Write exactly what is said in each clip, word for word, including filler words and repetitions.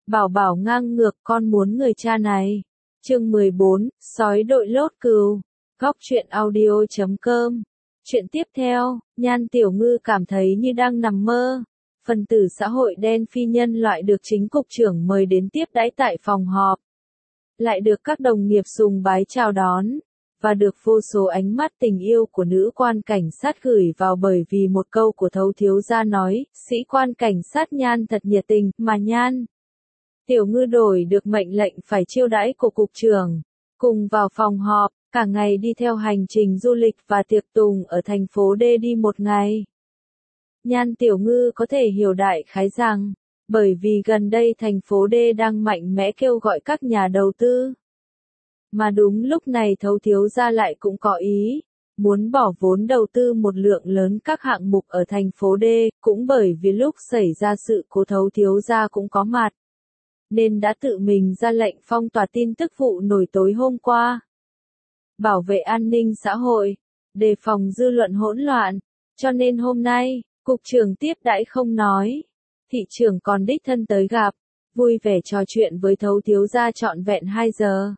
Bảo bảo ngang ngược con muốn người cha này. Chương mười bốn, sói đội lốt cừu. Góc truyện audio chấm com. Chuyện tiếp theo, Nhan Tiểu Ngư cảm thấy như đang nằm mơ. Phần tử xã hội đen phi nhân loại được chính cục trưởng mời đến tiếp đãi tại phòng họp. Lại được các đồng nghiệp sùng bái chào đón. Và được vô số ánh mắt tình yêu của nữ quan cảnh sát gửi vào bởi vì một câu của Thấu thiếu gia nói, sĩ quan cảnh sát Nhan thật nhiệt tình, mà Nhan Tiểu Ngư đổi được mệnh lệnh phải chiêu đãi của cục trưởng. Cùng vào phòng họp, cả ngày đi theo hành trình du lịch và tiệc tùng ở thành phố D đi một ngày. Nhan Tiểu Ngư có thể hiểu đại khái rằng, bởi vì gần đây thành phố D đang mạnh mẽ kêu gọi các nhà đầu tư. Mà đúng lúc này Thấu thiếu gia lại cũng có ý, muốn bỏ vốn đầu tư một lượng lớn các hạng mục ở thành phố D, cũng bởi vì lúc xảy ra sự cố Thấu thiếu gia cũng có mặt. Nên đã tự mình ra lệnh phong tỏa tin tức vụ nổi tối hôm qua. Bảo vệ an ninh xã hội, đề phòng dư luận hỗn loạn, cho nên hôm nay, cục trưởng tiếp đãi không nói. Thị trưởng còn đích thân tới gặp, vui vẻ trò chuyện với Thấu thiếu gia trọn vẹn hai giờ.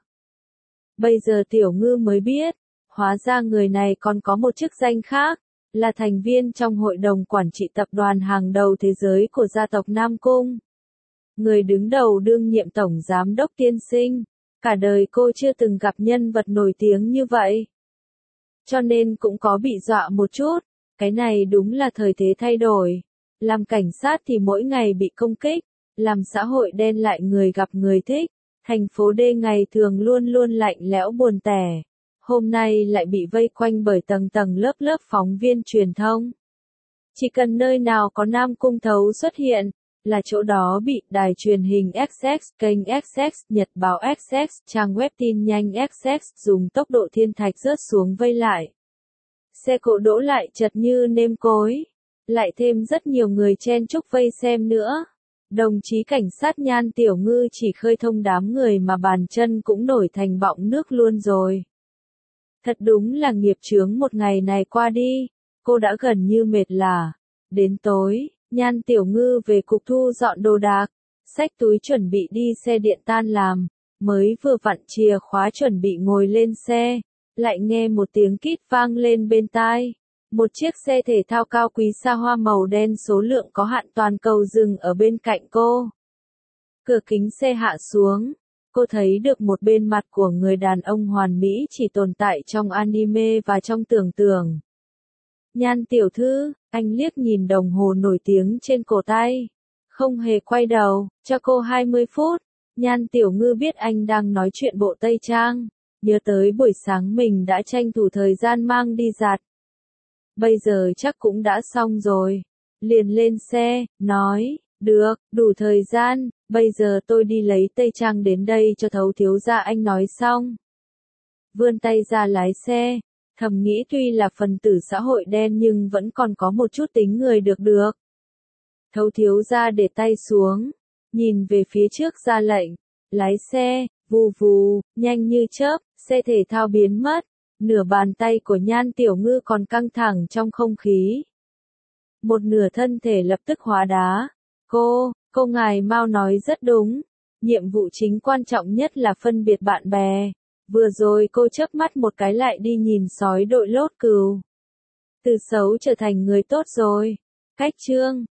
Bây giờ Tiểu Ngư mới biết, hóa ra người này còn có một chức danh khác, là thành viên trong hội đồng quản trị tập đoàn hàng đầu thế giới của gia tộc Nam Cung. Người đứng đầu đương nhiệm tổng giám đốc tiên sinh, cả đời cô chưa từng gặp nhân vật nổi tiếng như vậy. Cho nên cũng có bị dọa một chút, cái này đúng là thời thế thay đổi. Làm cảnh sát thì mỗi ngày bị công kích, làm xã hội đen lại người gặp người thích. Thành phố D ngày thường luôn luôn lạnh lẽo buồn tẻ, hôm nay lại bị vây quanh bởi tầng tầng lớp lớp phóng viên truyền thông. Chỉ cần nơi nào có Nam Cung Thấu xuất hiện, là chỗ đó bị đài truyền hình ích ích, kênh ích ích, nhật báo ích ích, trang web tin nhanh ích ích dùng tốc độ thiên thạch rớt xuống vây lại. Xe cộ đỗ lại chật như nêm cối, lại thêm rất nhiều người chen chúc vây xem nữa. Đồng chí cảnh sát Nhan Tiểu Ngư chỉ khơi thông đám người mà bàn chân cũng nổi thành bọng nước luôn rồi. Thật đúng là nghiệp chướng một ngày này qua đi, cô đã gần như mệt lả. Đến tối, Nhan Tiểu Ngư về cục thu dọn đồ đạc, xách túi chuẩn bị đi xe điện tan làm, mới vừa vặn chìa khóa chuẩn bị ngồi lên xe, lại nghe một tiếng kít vang lên bên tai. Một chiếc xe thể thao cao quý xa hoa màu đen số lượng có hạn toàn cầu dừng ở bên cạnh cô. Cửa kính xe hạ xuống, cô thấy được một bên mặt của người đàn ông hoàn mỹ chỉ tồn tại trong anime và trong tưởng tượng. Nhan tiểu thư, anh liếc nhìn đồng hồ nổi tiếng trên cổ tay. Không hề quay đầu, cho cô hai mươi phút. Nhan Tiểu Ngư biết anh đang nói chuyện bộ Tây Trang. Nhớ tới buổi sáng mình đã tranh thủ thời gian mang đi giặt. Bây giờ chắc cũng đã xong rồi. Liền lên xe, nói, được, đủ thời gian, bây giờ tôi đi lấy Tây Trang đến đây cho Thấu thiếu gia anh nói xong. Vươn tay ra lái xe, thầm nghĩ tuy là phần tử xã hội đen nhưng vẫn còn có một chút tính người được được. Thấu thiếu gia để tay xuống, nhìn về phía trước ra lệnh, lái xe, vù vù, nhanh như chớp, xe thể thao biến mất. Nửa bàn tay của Nhan Tiểu Ngư còn căng thẳng trong không khí. Một nửa thân thể lập tức hóa đá. Cô, cô ngài Mao nói rất đúng. Nhiệm vụ chính quan trọng nhất là phân biệt bạn bè. Vừa rồi cô chớp mắt một cái lại đi nhìn sói đội lốt cừu. Từ xấu trở thành người tốt rồi. Cách chương,